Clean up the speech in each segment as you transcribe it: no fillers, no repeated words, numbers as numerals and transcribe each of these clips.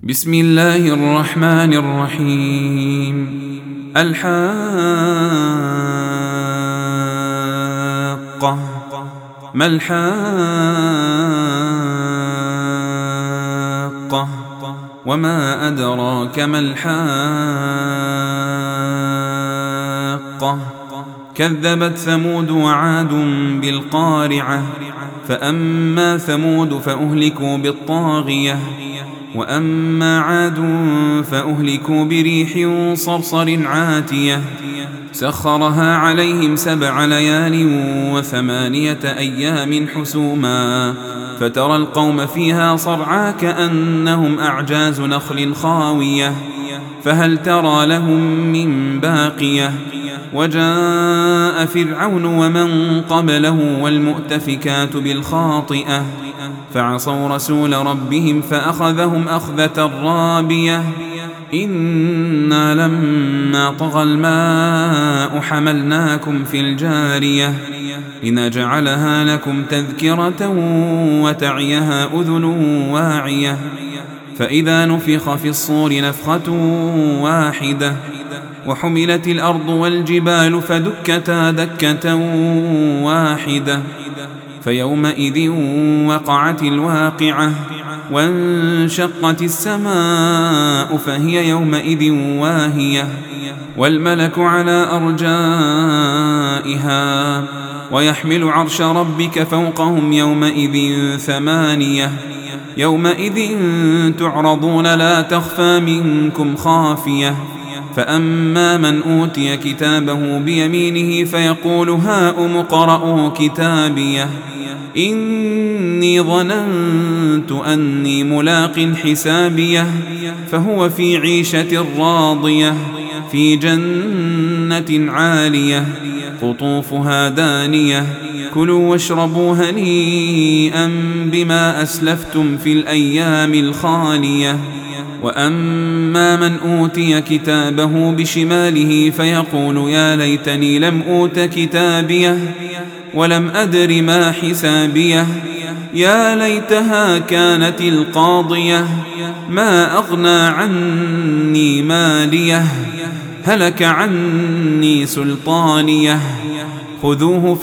بسم الله الرحمن الرحيم. الحاقة. ما الحاقة؟ وما أدراك ما الحاقة؟ كذبت ثمود وعاد بالقارعة. فأما ثمود فأهلكوا بالطاغية، وأما عاد فأهلكوا بريح صرصر عاتية سخرها عليهم 7 ليال و8 أيام حسوما، فترى القوم فيها صرعى كأنهم أعجاز نخل خاوية، فهل ترى لهم من باقية؟ وجاء فرعون ومن قبله والمؤتفكات بالخاطئة، فعصوا رسول ربهم فأخذهم أخذة رابية. إنا لما طغى الماء حملناكم في الجارية لنجعلها لكم تذكرة وتعيها أذن واعية. فإذا نفخ في الصور نفخة واحدة وحملت الأرض والجبال فدكتا دكة واحدة، فيومئذ وقعت الواقعة، وانشقت السماء فهي يومئذ واهية، والملك على أرجائها، ويحمل عرش ربك فوقهم يومئذ 8. يومئذ تعرضون لا تخفى منكم خافية. فأما من أوتي كتابه بيمينه فيقول هاؤم اقرءوا كتابيه إني ظننت أني ملاق حسابيه، فهو في عيشة راضية في جنة عالية قطوفها دانية. كلوا واشربوا هنيئا بما أسلفتم في الأيام الخالية. وأما من أوتي كتابه بشماله فيقول يا ليتني لم أوت كتابيه ولم أدر ما حسابيه، يا ليتها كانت القاضية ما أغنى عني ماليه، هلك عني سلطانيه. خذوه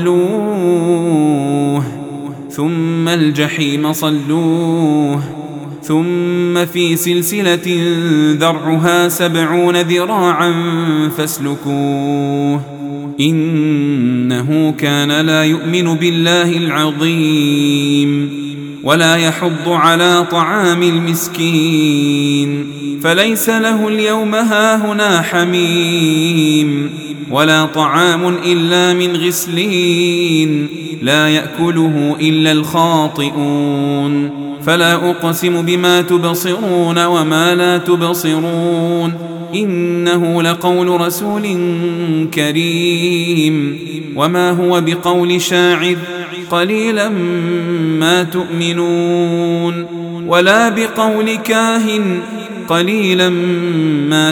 فغلوه ثم الجحيم صلوه ثم في سلسلة ذرعها 70 ذراعا فاسلكوه إنه كان لا يؤمن بالله العظيم ولا يحض على طعام المسكين، فليس له اليوم هاهنا حميم ولا طعام إلا من غسلين لا يأكله إلا الخاطئون. فلا أقسم بما تبصرون وما لا تبصرون إنه لقول رسول كريم وما هو بقول شاعر قليلا ما تؤمنون ولا بقول كاهن قليلا ما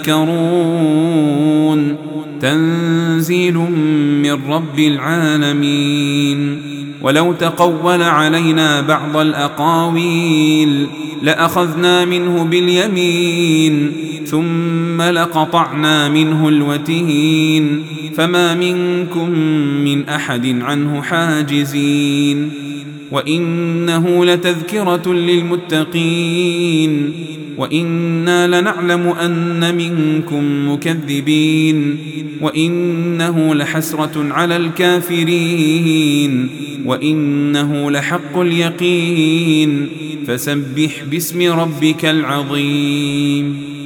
تذكرون. تنزيل من رب العالمين. ولو تقول علينا بعض الأقاويل لأخذنا منه باليمين ثم لقطعنا منه الوتين، فما منكم من أحد عنه حاجزين. وإنه لتذكرة للمتقين وإنا لنعلم أن منكم مكذبين، وإنه لحسرة على الكافرين وإنه لحق اليقين. فسبح باسم ربك العظيم.